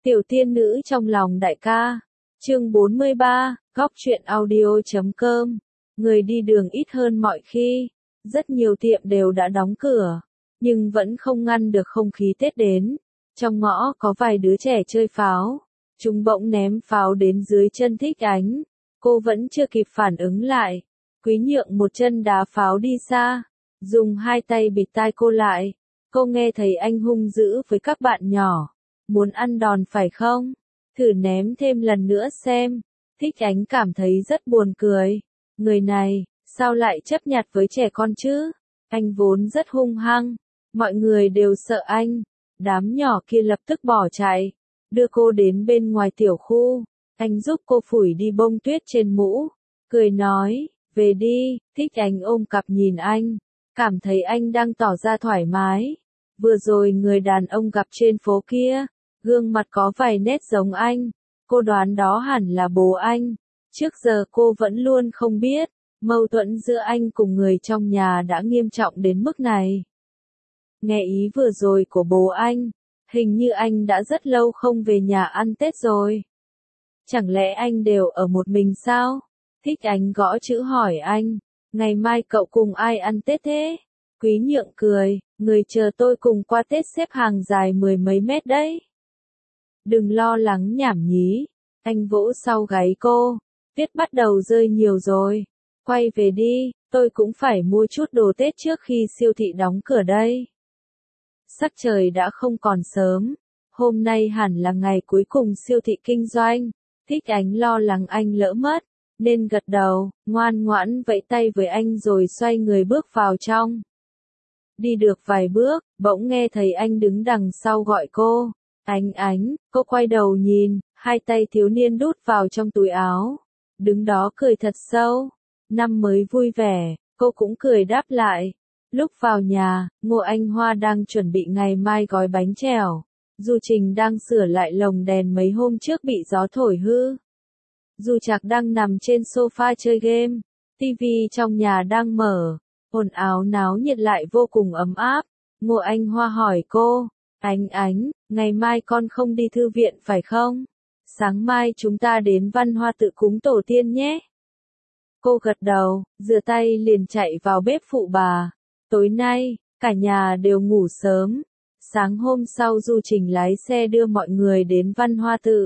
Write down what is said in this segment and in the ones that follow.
Tiểu tiên nữ trong lòng đại ca. Chương 43, góc truyện audio.com. Người đi đường ít hơn mọi khi. Rất nhiều tiệm đều đã đóng cửa, nhưng vẫn không ngăn được không khí Tết đến. Trong ngõ có vài đứa trẻ chơi pháo. Chúng bỗng ném pháo đến dưới chân Thích Ánh. Cô vẫn chưa kịp phản ứng lại. Quý Nhượng một chân đá pháo đi xa, dùng hai tay bịt tai cô lại. Cô nghe thấy anh hung dữ với các bạn nhỏ. Muốn ăn đòn phải không? Thử ném thêm lần nữa xem. Thích Ánh cảm thấy rất buồn cười. Người này, sao lại chấp nhặt với trẻ con chứ? Anh vốn rất hung hăng. Mọi người đều sợ anh. Đám nhỏ kia lập tức bỏ chạy. Đưa cô đến bên ngoài tiểu khu. Anh giúp cô phủi đi bông tuyết trên mũ. Cười nói, về đi. Thích Ánh ôm cặp nhìn anh. Cảm thấy anh đang tỏ ra thoải mái. Vừa rồi người đàn ông gặp trên phố kia, gương mặt có vài nét giống anh. Cô đoán đó hẳn là bố anh. Trước giờ cô vẫn luôn không biết, mâu thuẫn giữa anh cùng người trong nhà đã nghiêm trọng đến mức này. Nghe ý vừa rồi của bố anh, hình như anh đã rất lâu không về nhà ăn Tết rồi. Chẳng lẽ anh đều ở một mình sao? Thích Ánh gõ chữ hỏi anh, ngày mai cậu cùng ai ăn Tết thế? Quý Nhượng cười, người chờ tôi cùng qua Tết xếp hàng dài 10 mấy mét đấy. Đừng lo lắng nhảm nhí. Anh vỗ sau gáy cô. Tuyết bắt đầu rơi nhiều rồi. Quay về đi, tôi cũng phải mua chút đồ Tết trước khi siêu thị đóng cửa đây. Sắc trời đã không còn sớm. Hôm nay hẳn là ngày cuối cùng siêu thị kinh doanh. Thích Ánh lo lắng anh lỡ mất, nên gật đầu, ngoan ngoãn vẫy tay với anh rồi xoay người bước vào trong. Đi được vài bước, bỗng nghe thấy anh đứng đằng sau gọi cô. Ánh, cô quay đầu nhìn, hai tay thiếu niên đút vào trong túi áo. Đứng đó cười thật sâu. Năm mới vui vẻ, cô cũng cười đáp lại. Lúc vào nhà, Ngô Anh Hoa đang chuẩn bị ngày mai gói bánh chèo. Du Trình đang sửa lại lồng đèn mấy hôm trước bị gió thổi hư. Du Trạc đang nằm trên sofa chơi game. Tivi trong nhà đang mở. Ồn ào náo nhiệt lại vô cùng ấm áp. Ngô Anh Hoa hỏi cô, Ánh, ngày mai con không đi thư viện phải không? Sáng mai chúng ta đến Văn Hoa tự cúng tổ tiên nhé. Cô gật đầu, rửa tay liền chạy vào bếp phụ bà. Tối nay, cả nhà đều ngủ sớm. Sáng hôm sau Du Trình lái xe đưa mọi người đến Văn Hoa tự.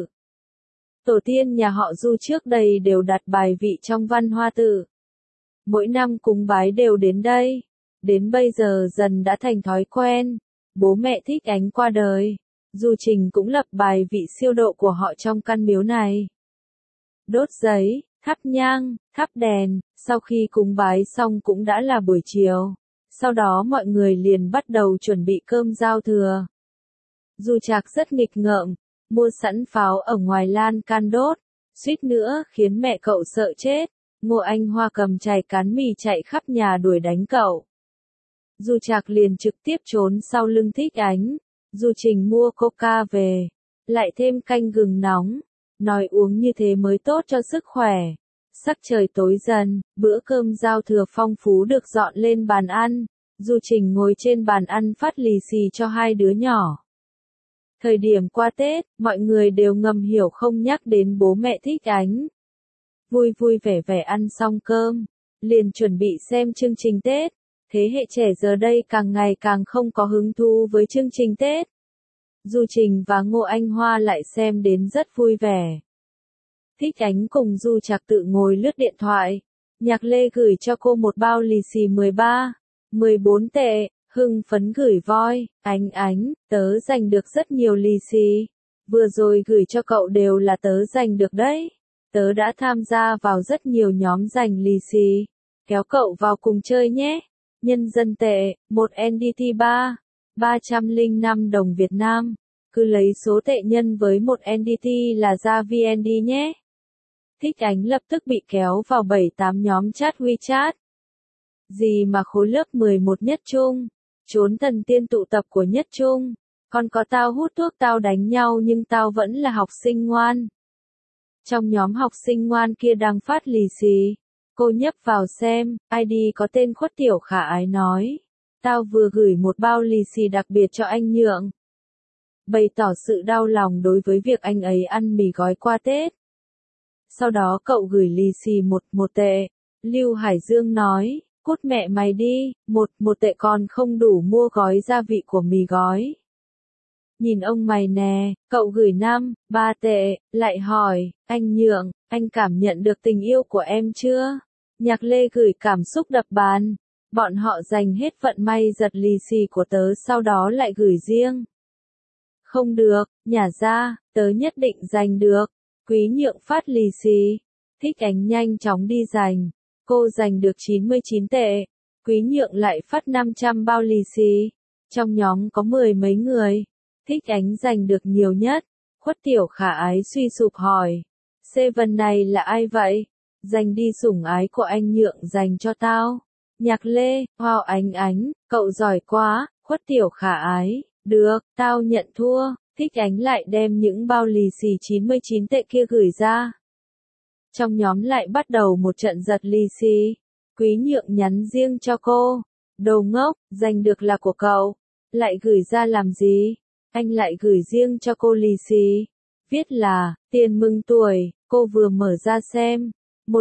Tổ tiên nhà họ Du trước đây đều đặt bài vị trong Văn Hoa tự. Mỗi năm cúng bái đều đến đây. Đến bây giờ dần đã thành thói quen. Bố mẹ Thích Ánh qua đời. Du Trình cũng lập bài vị siêu độ của họ trong căn miếu này. Đốt giấy, thắp nhang, thắp đèn, sau khi cúng bái xong cũng đã là buổi chiều. Sau đó mọi người liền bắt đầu chuẩn bị cơm giao thừa. Du Trạc rất nghịch ngợm, mua sẵn pháo ở ngoài lan can đốt, suýt nữa khiến mẹ cậu sợ chết. Ngô Anh Hoa cầm chày cán mì chạy khắp nhà đuổi đánh cậu. Du Trạc liền trực tiếp trốn sau lưng Thích Ánh. Du Trình mua coca về, lại thêm canh gừng nóng, nói uống như thế mới tốt cho sức khỏe. Sắc trời tối dần, bữa cơm giao thừa phong phú được dọn lên bàn ăn. Du Trình ngồi trên bàn ăn phát lì xì cho hai đứa nhỏ. Thời điểm qua Tết, mọi người đều ngầm hiểu không nhắc đến bố mẹ Thích Ánh. Vui vui vẻ vẻ ăn xong cơm, liền chuẩn bị xem chương trình Tết. Thế hệ trẻ giờ đây càng ngày càng không có hứng thú với chương trình Tết. Du Trình và Ngô Anh Hoa lại xem đến rất vui vẻ. Thích Ánh cùng Du Trạc tự ngồi lướt điện thoại. Nhạc Lê gửi cho cô một bao lì xì 14 tệ, hưng phấn gửi voi. Ánh, tớ giành được rất nhiều lì xì. Vừa rồi gửi cho cậu đều là tớ giành được đấy. Tớ đã tham gia vào rất nhiều nhóm giành lì xì. Kéo cậu vào cùng chơi nhé. Nhân dân tệ, một NDT 305 đồng Việt Nam. Cứ lấy số tệ nhân với một NDT là ra VND nhé. Thích Ánh lập tức bị kéo vào 7-8 nhóm chat WeChat. Gì mà khối lớp 11 Nhất Trung, trốn thần tiên tụ tập của Nhất Trung. Còn có tao hút thuốc tao đánh nhau nhưng tao vẫn là học sinh ngoan. Trong nhóm học sinh ngoan kia đang phát lì xì. Cô nhấp vào xem, ID có tên Khuất Tiểu Khả Ái nói. Tao vừa gửi một bao lì xì đặc biệt cho anh Nhượng. bày tỏ sự đau lòng đối với việc anh ấy ăn mì gói qua Tết. Sau đó cậu gửi lì xì một tệ. Lưu Hải Dương nói, cút mẹ mày đi, một tệ còn không đủ mua gói gia vị của mì gói. Nhìn ông mày nè, cậu gửi 3 tệ, lại hỏi, anh Nhượng, anh cảm nhận được tình yêu của em chưa? Nhạc Lê gửi cảm xúc đập bàn. Bọn họ dành hết vận may giật lì xì của tớ sau đó lại gửi riêng. Không được, nhả ra, tớ nhất định giành được. Quý Nhượng phát lì xì. Thích Ánh nhanh chóng đi giành. Cô giành được 99 tệ. Quý Nhượng lại phát 500 bao lì xì. Trong nhóm có 10 mấy người. Thích Ánh giành được nhiều nhất. Khuất Tiểu Khả Ái suy sụp hỏi. Seven này là ai vậy? Dành đi sủng ái của anh Nhượng dành cho tao. Nhạc Lê, wow Ánh, cậu giỏi quá. Khuất Tiểu Khả Ái, được, tao nhận thua. Thích Ánh lại đem những bao lì xì 99 tệ kia gửi ra. Trong nhóm lại bắt đầu một trận giật lì xì. Quý Nhượng nhắn riêng cho cô. Đồ ngốc, giành được là của cậu. Lại gửi ra làm gì? Anh lại gửi riêng cho cô lì xì. Viết là, tiền mừng tuổi, cô vừa mở ra xem.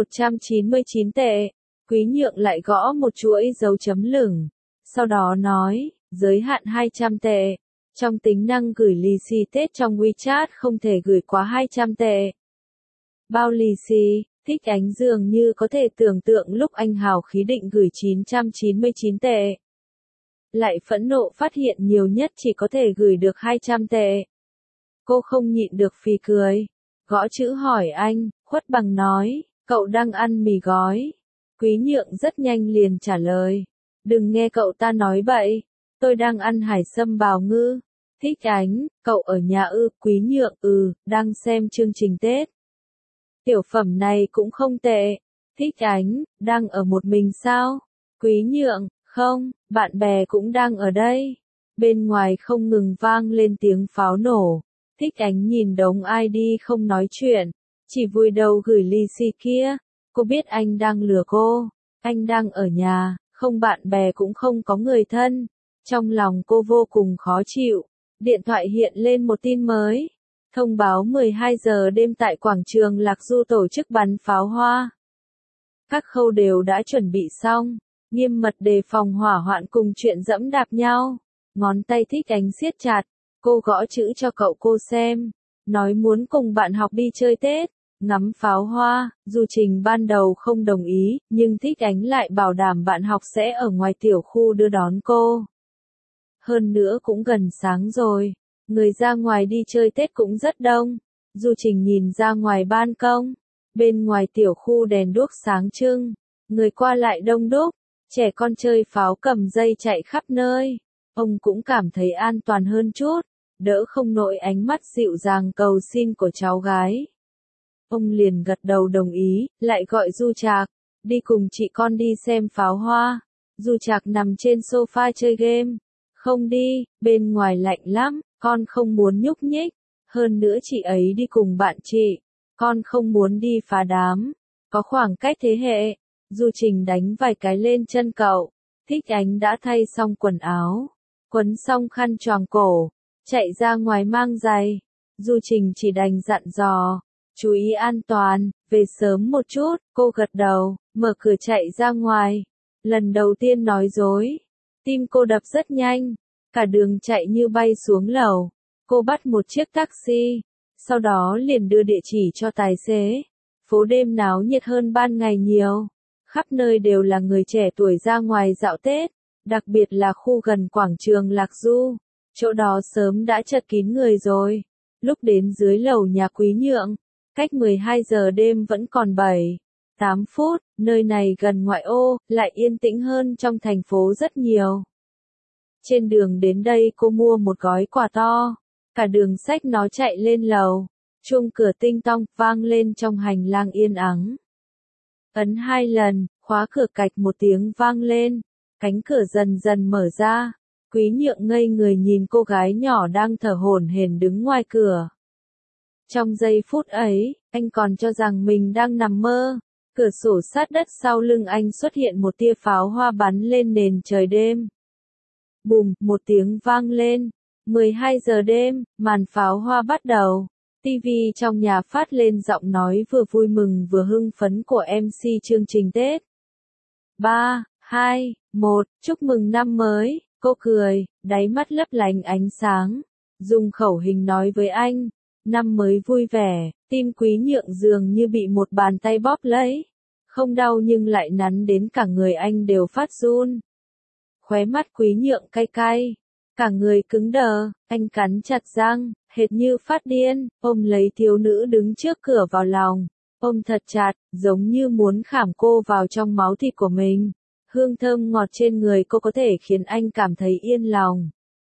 199 tệ. Quý Nhượng lại gõ một chuỗi dấu chấm lửng. Sau đó nói, giới hạn 200 tệ. Trong tính năng gửi lì xì Tết trong WeChat không thể gửi quá 200 tệ. Bao lì xì, Thích Ánh dường như có thể tưởng tượng lúc anh hào khí định gửi 999 tệ. Lại phẫn nộ phát hiện nhiều nhất chỉ có thể gửi được 200 tệ. Cô không nhịn được phì cười. Gõ chữ hỏi anh, Khuất Bằng nói, cậu đang ăn mì gói. Quý Nhượng rất nhanh liền trả lời. Đừng nghe cậu ta nói bậy. Tôi đang ăn hải sâm bào ngư. Thích Ánh, cậu ở nhà ư? Quý Nhượng, đang xem chương trình Tết. Tiểu phẩm này cũng không tệ. Thích Ánh, đang ở một mình sao? Quý Nhượng, không, bạn bè cũng đang ở đây. Bên ngoài không ngừng vang lên tiếng pháo nổ. Thích Ánh nhìn đống ID không nói chuyện, chỉ vùi đầu gửi lì xì kia. Cô biết anh đang lừa cô. Anh đang ở nhà, không bạn bè cũng không có người thân. Trong lòng cô vô cùng khó chịu. Điện thoại hiện lên một tin mới. Thông báo 12 giờ đêm tại quảng trường Lạc Du tổ chức bắn pháo hoa. Các khâu đều đã chuẩn bị xong. Nghiêm mật đề phòng hỏa hoạn cùng chuyện dẫm đạp nhau. Ngón tay Thích Ánh siết chặt. Cô gõ chữ cho cậu cô xem. Nói muốn cùng bạn học đi chơi Tết. Ngắm pháo hoa, dù Trình ban đầu không đồng ý, nhưng Thích Ánh lại bảo đảm bạn học sẽ ở ngoài tiểu khu đưa đón cô. Hơn nữa cũng gần sáng rồi, người ra ngoài đi chơi Tết cũng rất đông. Du Trình nhìn ra ngoài ban công, bên ngoài tiểu khu đèn đuốc sáng trưng, người qua lại đông đúc, trẻ con chơi pháo cầm dây chạy khắp nơi. Ông cũng cảm thấy an toàn hơn chút, đỡ không nổi ánh mắt dịu dàng cầu xin của cháu gái. Ông liền gật đầu đồng ý, lại gọi Du Trạc, đi cùng chị con đi xem pháo hoa. Du Trạc nằm trên sofa chơi game. Không đi, bên ngoài lạnh lắm, con không muốn nhúc nhích. Hơn nữa chị ấy đi cùng bạn chị, con không muốn đi phá đám. Có khoảng cách thế hệ. Du Trình đánh vài cái lên chân cậu. Thích Ánh đã thay xong quần áo, quấn xong khăn choàng cổ, chạy ra ngoài mang giày. Du Trình chỉ đành dặn dò, chú ý an toàn, về sớm một chút. Cô gật đầu, mở cửa chạy ra ngoài. Lần đầu tiên nói dối. Tim cô đập rất nhanh. Cả đường chạy như bay xuống lầu. Cô bắt một chiếc taxi. Sau đó liền đưa địa chỉ cho tài xế. Phố đêm náo nhiệt hơn ban ngày nhiều. Khắp nơi đều là người trẻ tuổi ra ngoài dạo Tết. Đặc biệt là khu gần quảng trường Lạc Du. Chỗ đó sớm đã chật kín người rồi. Lúc đến dưới lầu nhà Quý Nhượng, cách 12 giờ đêm vẫn còn 7-8 phút, nơi này gần ngoại ô, lại yên tĩnh hơn trong thành phố rất nhiều. Trên đường đến đây cô mua một gói quà to, cả đường xách nó chạy lên lầu. Chuông cửa tinh tong vang lên trong hành lang yên ắng. Ấn 2 lần, khóa cửa cạch một tiếng vang lên, cánh cửa dần dần mở ra. Quý Nhượng ngây người nhìn cô gái nhỏ đang thở hổn hển đứng ngoài cửa. Trong giây phút ấy, anh còn cho rằng mình đang nằm mơ. Cửa sổ sát đất sau lưng anh xuất hiện một tia pháo hoa bắn lên nền trời đêm. Bùm, một tiếng vang lên. 12 giờ đêm, màn pháo hoa bắt đầu. TV trong nhà phát lên giọng nói vừa vui mừng vừa hưng phấn của MC chương trình Tết. 3, 2, 1, chúc mừng năm mới, cô cười, đáy mắt lấp lánh ánh sáng. Dùng khẩu hình nói với anh, năm mới vui vẻ, tim Quý Nhượng dường như bị một bàn tay bóp lấy. Không đau nhưng lại nắn đến cả người anh đều phát run. Khóe mắt Quý Nhượng cay cay, cả người cứng đờ, anh cắn chặt răng, hệt như phát điên, ôm lấy thiếu nữ đứng trước cửa vào lòng, ôm thật chặt, giống như muốn khảm cô vào trong máu thịt của mình. Hương thơm ngọt trên người cô có thể khiến anh cảm thấy yên lòng.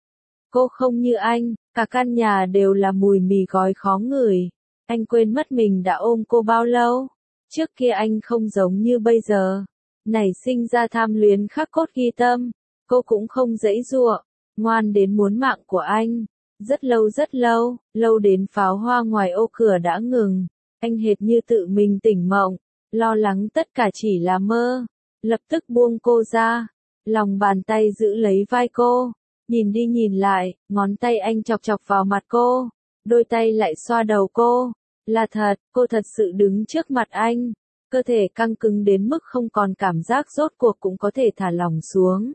Cô không như anh, cả căn nhà đều là mùi mì gói khó ngửi. Anh quên mất mình đã ôm cô bao lâu. Trước kia anh không giống như bây giờ. Nảy sinh ra tham luyến khắc cốt ghi tâm. Cô cũng không giãy giụa, ngoan đến muốn mạng của anh. Rất lâu, lâu đến pháo hoa ngoài ô cửa đã ngừng. Anh hệt như tự mình tỉnh mộng, lo lắng tất cả chỉ là mơ. Lập tức buông cô ra, lòng bàn tay giữ lấy vai cô. Nhìn đi nhìn lại, ngón tay anh chọc chọc vào mặt cô, đôi tay lại xoa đầu cô. Là thật, cô thật sự đứng trước mặt anh, cơ thể căng cứng đến mức không còn cảm giác rốt cuộc cũng có thể thả lỏng xuống.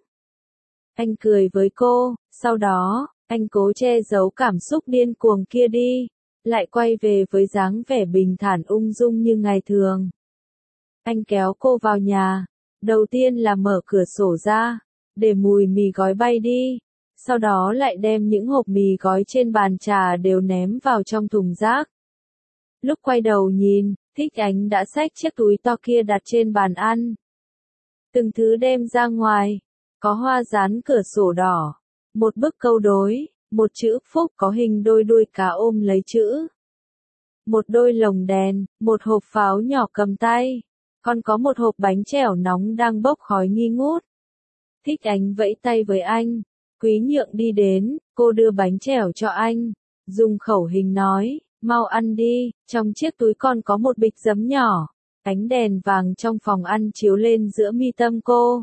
Anh cười với cô, sau đó, anh cố che giấu cảm xúc điên cuồng kia đi, lại quay về với dáng vẻ bình thản ung dung như ngày thường. Anh kéo cô vào nhà, đầu tiên là mở cửa sổ ra, để mùi mì gói bay đi. Sau đó lại đem những hộp mì gói trên bàn trà đều ném vào trong thùng rác. Lúc quay đầu nhìn, Thích Ánh đã xách chiếc túi to kia đặt trên bàn ăn. Từng thứ đem ra ngoài, có hoa dán cửa sổ đỏ, một bức câu đối, một chữ phúc có hình đôi đuôi cá ôm lấy chữ. Một đôi lồng đèn, một hộp pháo nhỏ cầm tay, còn có một hộp bánh chèo nóng đang bốc khói nghi ngút. Thích Ánh vẫy tay với anh. Quý Nhượng đi đến, cô đưa bánh chèo cho anh, dùng khẩu hình nói, mau ăn đi, trong chiếc túi còn có một bịch giấm nhỏ. Ánh đèn vàng trong phòng ăn chiếu lên giữa mi tâm cô,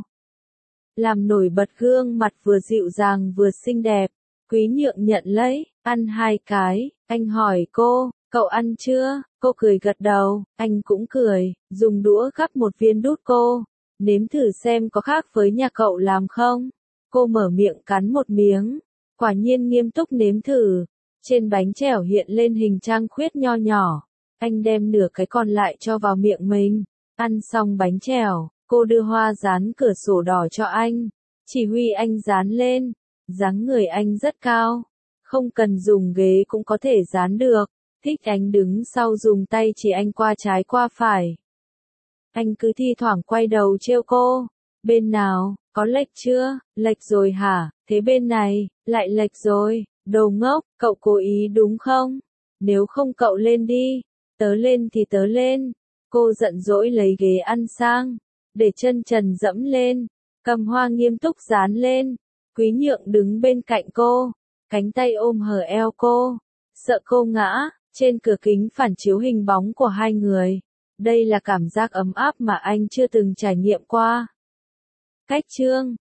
làm nổi bật gương mặt vừa dịu dàng vừa xinh đẹp. Quý Nhượng nhận lấy, ăn 2 cái, anh hỏi cô, cậu ăn chưa? Cô cười gật đầu, anh cũng cười, dùng đũa gắp một viên đút cô, nếm thử xem có khác với nhà cậu làm không. Cô mở miệng cắn một miếng, quả nhiên nghiêm túc nếm thử. Trên bánh chèo hiện lên hình trăng khuyết nho nhỏ. Anh đem nửa cái còn lại cho vào miệng mình. Ăn xong bánh chèo, cô đưa hoa dán cửa sổ đỏ cho anh. Chỉ huy anh dán lên. Dáng người anh rất cao, không cần dùng ghế cũng có thể dán được. Thích Ánh đứng sau dùng tay chỉ anh qua trái qua phải. Anh cứ thi thoảng quay đầu trêu cô. Bên nào, có lệch chưa? Lệch rồi hả? Thế bên này, lại lệch rồi. Đồ ngốc, cậu cố ý đúng không? Nếu không cậu lên đi. Tớ lên thì tớ lên. Cô giận dỗi lấy ghế ăn sang, để chân trần dẫm lên, cầm hoa nghiêm túc dán lên. Quý Nhượng đứng bên cạnh cô, cánh tay ôm hở eo cô, sợ cô ngã. Trên cửa kính phản chiếu hình bóng của hai người. Đây là cảm giác ấm áp mà anh chưa từng trải nghiệm qua. Cách chương